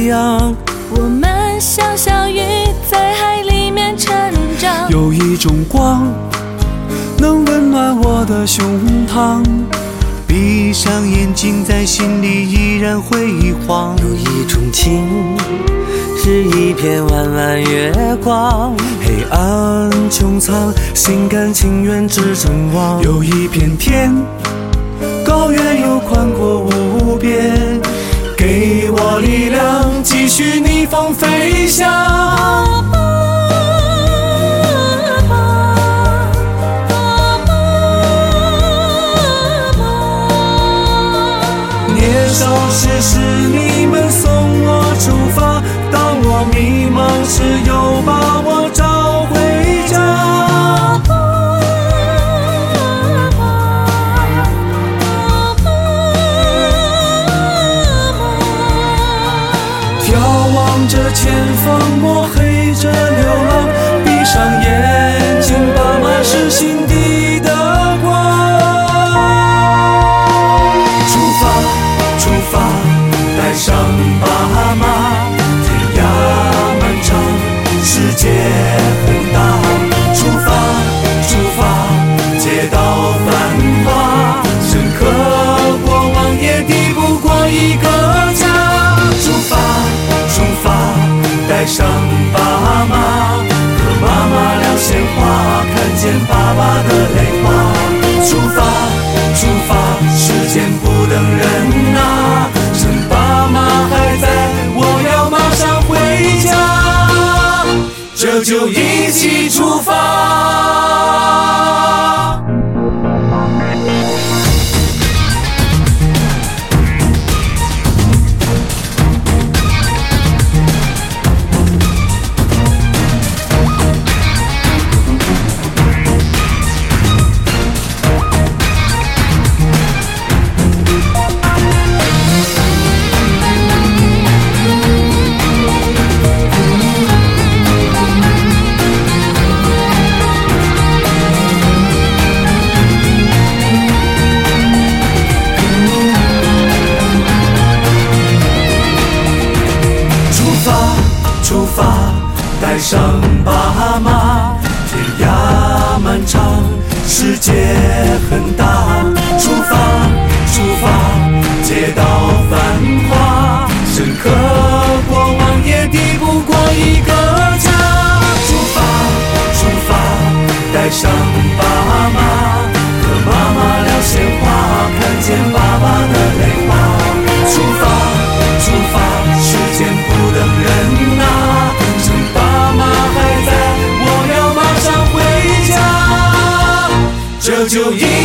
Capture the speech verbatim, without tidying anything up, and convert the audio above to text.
一样。 我们像小鱼在海里面成长， 有一种光能温暖我的胸膛， 闭上眼睛在心里依然辉煌。 有一种情是一片弯弯月光， 黑暗穹苍，心甘情愿只争望。 有一片天高远又宽阔无边， 给我力量继续逆风飞翔。 年少时是你们送我出发，当我迷茫时又把我找回家。眺望着前方，摸黑着流浪，闭上眼睛，爸妈是心底的光。出发，出发，带上爸妈，天涯漫长，世界很大。出发，出发，街道繁华，深刻过往也抵不过一个家。出发，出发，带上爸妈，和妈妈聊闲话，看见爸爸的泪花。出发，出发，时间不等人啊，趁爸妈还在，我要马上回家，这就一起出发。出发，带上爸妈，天涯漫长，世界很大。出发，出发，街道繁华，深刻过往也抵不过一个家。出发，出发，带上爸妈，和妈妈聊闲话，看见爸爸的泪花。出发，出发，时间不等人啊，趁爸妈还在，我要马上回家，这就一